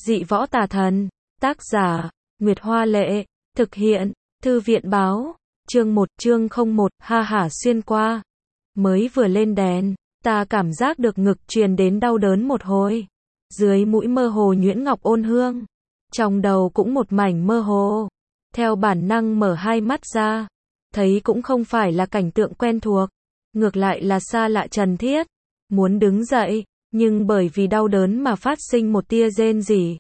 Dị võ tà thần. Tác giả, Nguyệt Hoa Lệ. Thực hiện, Thư viện báo. Chương 1, chương 01, ha hả xuyên qua. Mới vừa lên đèn, ta cảm giác được ngực truyền đến đau đớn một hồi. Dưới mũi mơ hồ nhuyễn ngọc ôn hương. Trong đầu cũng một mảnh mơ hồ. Theo bản năng mở hai mắt ra. Thấy cũng không phải là cảnh tượng quen thuộc. Ngược lại là xa lạ trần thiết. Muốn đứng dậy, nhưng bởi vì đau đớn mà phát sinh một tia rên rỉ.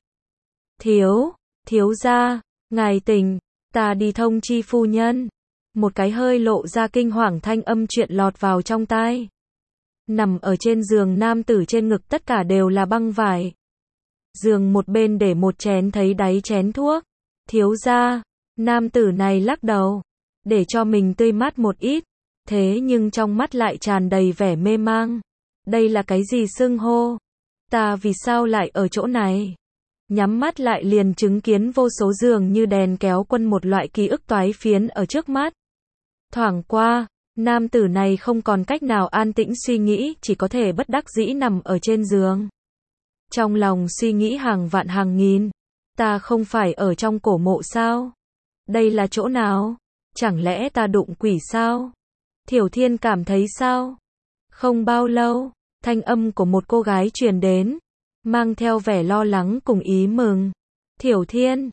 Thiếu gia, ngài tỉnh, ta đi thông chi phu nhân. Một cái hơi lộ ra kinh hoàng thanh âm chuyện lọt vào trong tai. Nằm ở trên giường nam tử trên ngực tất cả đều là băng vải. Giường một bên để một chén thấy đáy chén thuốc. Thiếu gia, nam tử này lắc đầu, để cho mình tươi mát một ít. Thế nhưng trong mắt lại tràn đầy vẻ mê mang. Đây là cái gì xưng hô? Ta vì sao lại ở chỗ này? Nhắm mắt lại liền chứng kiến vô số giường như đèn kéo quân một loại ký ức toái phiến ở trước mắt. Thoảng qua, nam tử này không còn cách nào an tĩnh suy nghĩ, chỉ có thể bất đắc dĩ nằm ở trên giường. Trong lòng suy nghĩ hàng vạn hàng nghìn. Ta không phải ở trong cổ mộ sao? Đây là chỗ nào? Chẳng lẽ ta đụng quỷ sao? Thiểu Thiên cảm thấy sao? Không bao lâu, thanh âm của một cô gái truyền đến, mang theo vẻ lo lắng cùng ý mừng. Thiểu Thiên,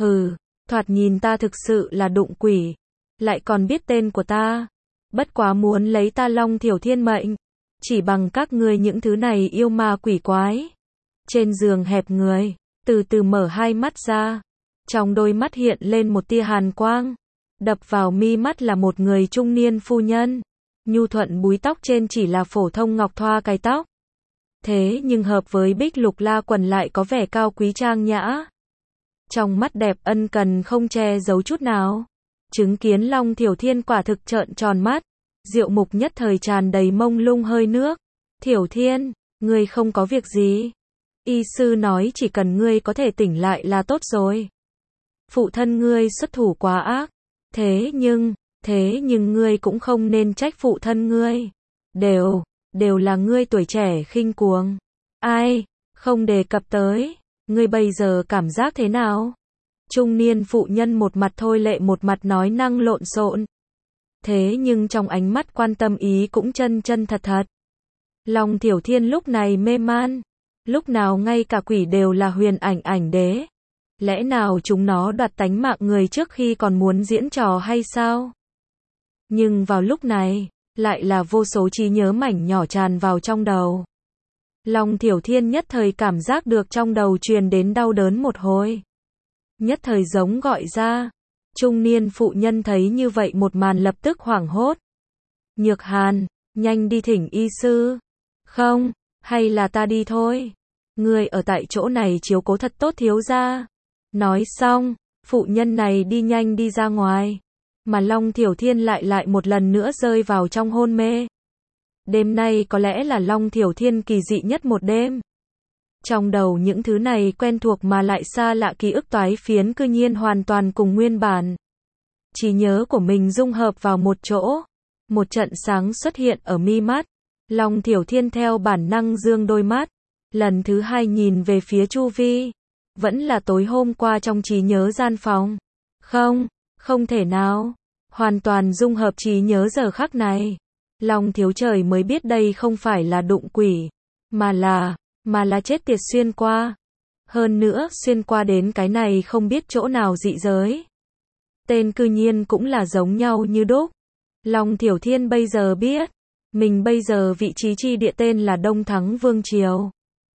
thoạt nhìn ta thực sự là đụng quỷ, lại còn biết tên của ta. Bất quá muốn lấy ta Long Thiểu Thiên mệnh, chỉ bằng các ngươi những thứ này yêu ma quỷ quái. Trên giường hẹp người, từ từ mở hai mắt ra, trong đôi mắt hiện lên một tia hàn quang, đập vào mi mắt là một người trung niên phu nhân. Nhu thuận búi tóc trên chỉ là phổ thông ngọc thoa cài tóc. Thế nhưng hợp với bích lục la quần lại có vẻ cao quý trang nhã. Trong mắt đẹp ân cần không che giấu chút nào. Chứng kiến Long Thiểu Thiên quả thực trợn tròn mắt. Diệu mục nhất thời tràn đầy mông lung hơi nước. Thiểu Thiên, ngươi không có việc gì. Y sư nói chỉ cần ngươi có thể tỉnh lại là tốt rồi. Phụ thân ngươi xuất thủ quá ác. Thế nhưng ngươi cũng không nên trách phụ thân ngươi. Đều là ngươi tuổi trẻ khinh cuồng. Ai, không đề cập tới. Ngươi bây giờ cảm giác thế nào? Trung niên phụ nhân một mặt thôi lệ một mặt nói năng lộn xộn. Thế nhưng trong ánh mắt quan tâm ý cũng chân chân thật thật. Long Thiểu Thiên lúc này mê man. Lúc nào ngay cả quỷ đều là huyền ảnh đế. Lẽ nào chúng nó đoạt tánh mạng người trước khi còn muốn diễn trò hay sao? Nhưng vào lúc này, lại là vô số trí nhớ mảnh nhỏ tràn vào trong đầu. Long Thiểu Thiên nhất thời cảm giác được trong đầu truyền đến đau đớn một hồi. Nhất thời giống gọi ra. Trung niên phụ nhân thấy như vậy một màn lập tức hoảng hốt. Nhược Hàn, nhanh đi thỉnh y sư. Không, hay là ta đi thôi. Ngươi ở tại chỗ này chiếu cố thật tốt thiếu gia. Nói xong, phụ nhân này đi nhanh đi ra ngoài. Mà Long Thiểu Thiên lại một lần nữa rơi vào trong hôn mê. Đêm nay có lẽ là Long Thiểu Thiên kỳ dị nhất một đêm. Trong đầu những thứ này quen thuộc mà lại xa lạ ký ức toái phiến cư nhiên hoàn toàn cùng nguyên bản. Trí nhớ của mình dung hợp vào một chỗ. Một trận sáng xuất hiện ở mi mắt. Long Thiểu Thiên theo bản năng dương đôi mắt. Lần thứ hai nhìn về phía chu vi. Vẫn là tối hôm qua trong trí nhớ gian phòng. Không thể nào. Hoàn toàn dung hợp trí nhớ giờ khắc này. Long thiếu trời mới biết đây không phải là đụng quỷ. Mà là chết tiệt xuyên qua. Hơn nữa xuyên qua đến cái này không biết chỗ nào dị giới. Tên cư nhiên cũng là giống nhau như đúc. Long Thiểu Thiên bây giờ biết. Mình bây giờ vị trí chi địa tên là Đông Thắng Vương Triều.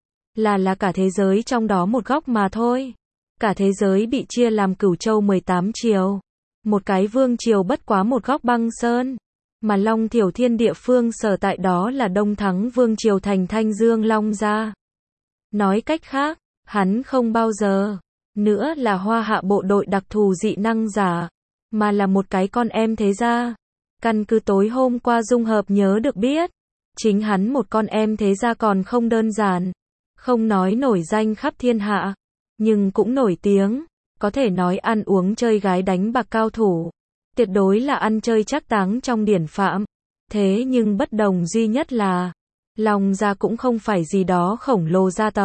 Là cả thế giới trong đó một góc mà thôi. Cả thế giới bị chia làm Cửu Châu 18 triều. Một cái vương triều bất quá một góc băng sơn. Mà Long Thiểu Thiên địa phương sở tại đó là Đông Thắng Vương Triều thành Thanh Dương Long gia. Nói cách khác, hắn không bao giờ nữa là Hoa Hạ bộ đội đặc thù dị năng giả, mà là một cái con em thế gia. Căn cứ tối hôm qua dung hợp nhớ được biết, chính hắn một con em thế gia còn không đơn giản. Không nói nổi danh khắp thiên hạ, nhưng cũng nổi tiếng, có thể nói ăn uống chơi gái đánh bạc cao thủ. Tuyệt đối là ăn chơi trác táng trong điển phạm. Thế nhưng bất đồng duy nhất là, Long gia cũng không phải gì đó khổng lồ gia tộc,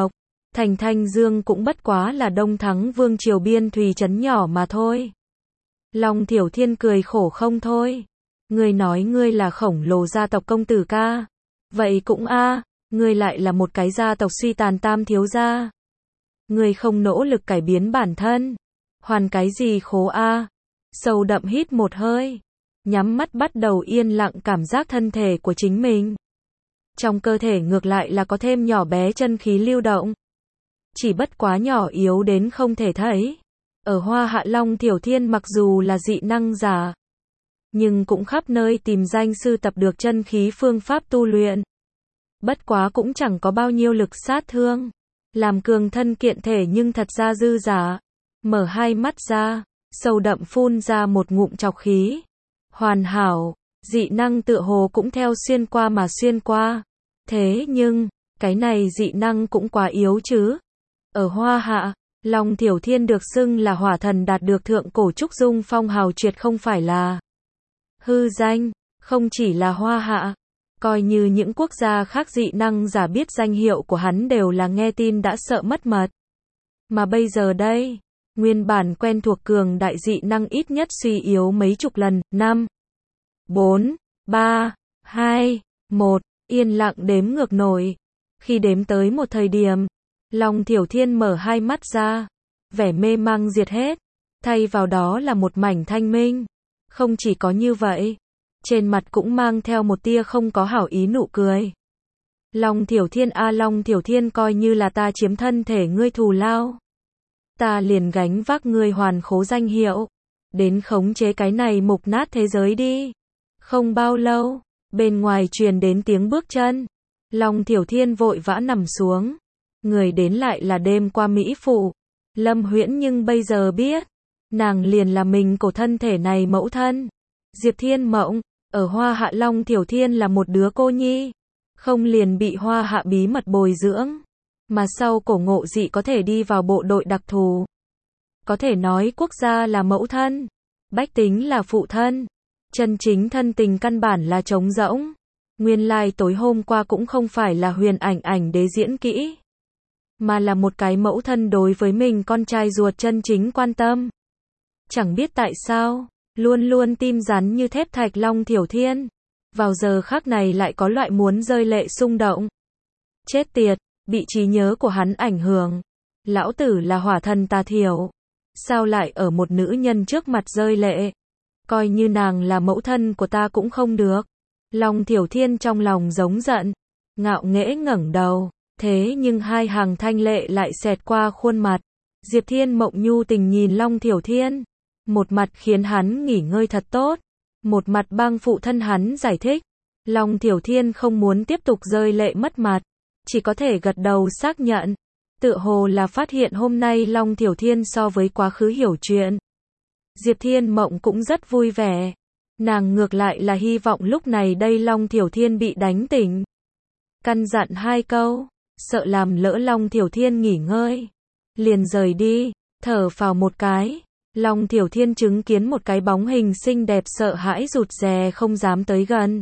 Thành Thanh Dương cũng bất quá là Đông Thắng Vương triều biên thùy trấn nhỏ mà thôi. Long Thiểu Thiên cười khổ không thôi. Ngươi nói ngươi là khổng lồ gia tộc công tử ca. Vậy cũng ngươi lại là một cái gia tộc suy tàn tam thiếu gia. Ngươi không nỗ lực cải biến bản thân. Hoàn cái gì khố Sâu đậm hít một hơi. Nhắm mắt bắt đầu yên lặng cảm giác thân thể của chính mình. Trong cơ thể ngược lại là có thêm nhỏ bé chân khí lưu động. Chỉ bất quá nhỏ yếu đến không thể thấy. Ở Hoa Hạ Long Thiểu Thiên mặc dù là dị năng giả, nhưng cũng khắp nơi tìm danh sư tập được chân khí phương pháp tu luyện. Bất quá cũng chẳng có bao nhiêu lực sát thương. Làm cường thân kiện thể nhưng thật ra dư giả. Mở hai mắt ra, sâu đậm phun ra một ngụm trọc khí. Hoàn hảo, dị năng tựa hồ cũng theo xuyên qua mà xuyên qua. Thế nhưng, cái này dị năng cũng quá yếu chứ. Ở Hoa Hạ, Long Thiểu Thiên được xưng là hỏa thần đạt được thượng cổ trúc dung phong hào tuyệt không phải là hư danh, không chỉ là Hoa Hạ. Coi như những quốc gia khác dị năng giả biết danh hiệu của hắn đều là nghe tin đã sợ mất mật. Mà bây giờ đây, nguyên bản quen thuộc cường đại dị năng ít nhất suy yếu mấy chục lần. 5, 4, 3, 2, 1, yên lặng đếm ngược nổi. Khi đếm tới một thời điểm, Long Thiểu Thiên mở hai mắt ra, vẻ mê mang diệt hết, thay vào đó là một mảnh thanh minh. Không chỉ có như vậy, trên mặt cũng mang theo một tia không có hảo ý nụ cười. Long Thiểu Thiên Long Thiểu Thiên, coi như là ta chiếm thân thể ngươi thù lao. Ta liền gánh vác ngươi hoàn khố danh hiệu, đến khống chế cái này mục nát thế giới đi. Không bao lâu, bên ngoài truyền đến tiếng bước chân. Long Thiểu Thiên vội vã nằm xuống. Người đến lại là đêm qua Mỹ Phụ, Lâm Huyễn, nhưng bây giờ biết, nàng liền là mình cổ thân thể này mẫu thân. Diệp Thiên Mộng, ở Hoa Hạ Long Thiểu Thiên là một đứa cô nhi, không liền bị Hoa Hạ bí mật bồi dưỡng, mà sau cổ ngộ dị có thể đi vào bộ đội đặc thù. Có thể nói quốc gia là mẫu thân, bách tính là phụ thân, chân chính thân tình căn bản là trống rỗng. Nguyên lai tối hôm qua cũng không phải là Huyền Ảnh đế diễn kỹ, mà là một cái mẫu thân đối với mình con trai ruột chân chính quan tâm. Chẳng biết tại sao, luôn luôn tim rắn như thép thạch Long Thiểu Thiên, vào giờ khắc này lại có loại muốn rơi lệ xung động. Chết tiệt, bị trí nhớ của hắn ảnh hưởng. Lão tử là hỏa thần tà thiểu, sao lại ở một nữ nhân trước mặt rơi lệ? Coi như nàng là mẫu thân của ta cũng không được. Long Thiểu Thiên trong lòng giống giận, ngạo nghễ ngẩng đầu, thế nhưng hai hàng thanh lệ lại xẹt qua khuôn mặt. Diệp Thiên Mộng nhu tình nhìn Long Thiểu Thiên, một mặt khiến hắn nghỉ ngơi thật tốt, một mặt bang phụ thân hắn giải thích. Long Thiểu Thiên không muốn tiếp tục rơi lệ mất mặt, chỉ có thể gật đầu xác nhận. Tựa hồ là phát hiện hôm nay Long Thiểu Thiên so với quá khứ hiểu chuyện. Diệp Thiên Mộng cũng rất vui vẻ. Nàng ngược lại là hy vọng lúc này đây Long Thiểu Thiên bị đánh tỉnh. Căn dặn hai câu, sợ làm lỡ Long Thiểu Thiên nghỉ ngơi, liền rời đi, thở phào một cái. Long Thiểu Thiên chứng kiến một cái bóng hình xinh đẹp sợ hãi rụt rè không dám tới gần.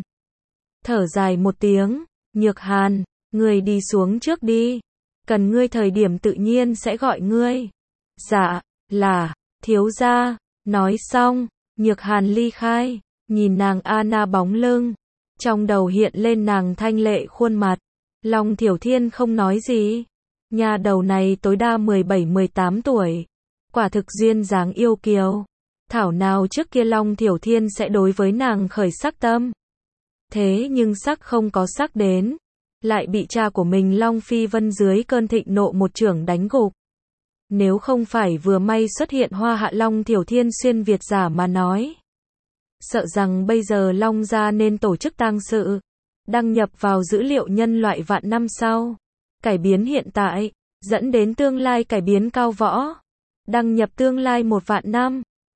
Thở dài một tiếng, Nhược Hàn, ngươi đi xuống trước đi. Cần ngươi thời điểm tự nhiên sẽ gọi ngươi. Dạ, là, thiếu gia. Nói xong, Nhược Hàn ly khai, nhìn nàng Anna bóng lưng. Trong đầu hiện lên nàng thanh lệ khuôn mặt. Long Thiểu Thiên không nói gì. Nhà đầu này tối đa 17-18 tuổi. Quả thực duyên dáng yêu kiều. Thảo nào trước kia Long Thiểu Thiên sẽ đối với nàng khởi sắc tâm. Thế nhưng sắc không có sắc đến, lại bị cha của mình Long Phi Vân dưới cơn thịnh nộ một chưởng đánh gục. Nếu không phải vừa may xuất hiện Hoa Hạ Long Thiểu Thiên xuyên Việt giả mà nói, sợ rằng bây giờ Long gia nên tổ chức tang sự, đăng nhập vào dữ liệu nhân loại vạn năm sau, cải biến hiện tại, dẫn đến tương lai cải biến cao võ, đăng nhập tương lai 1 vạn năm.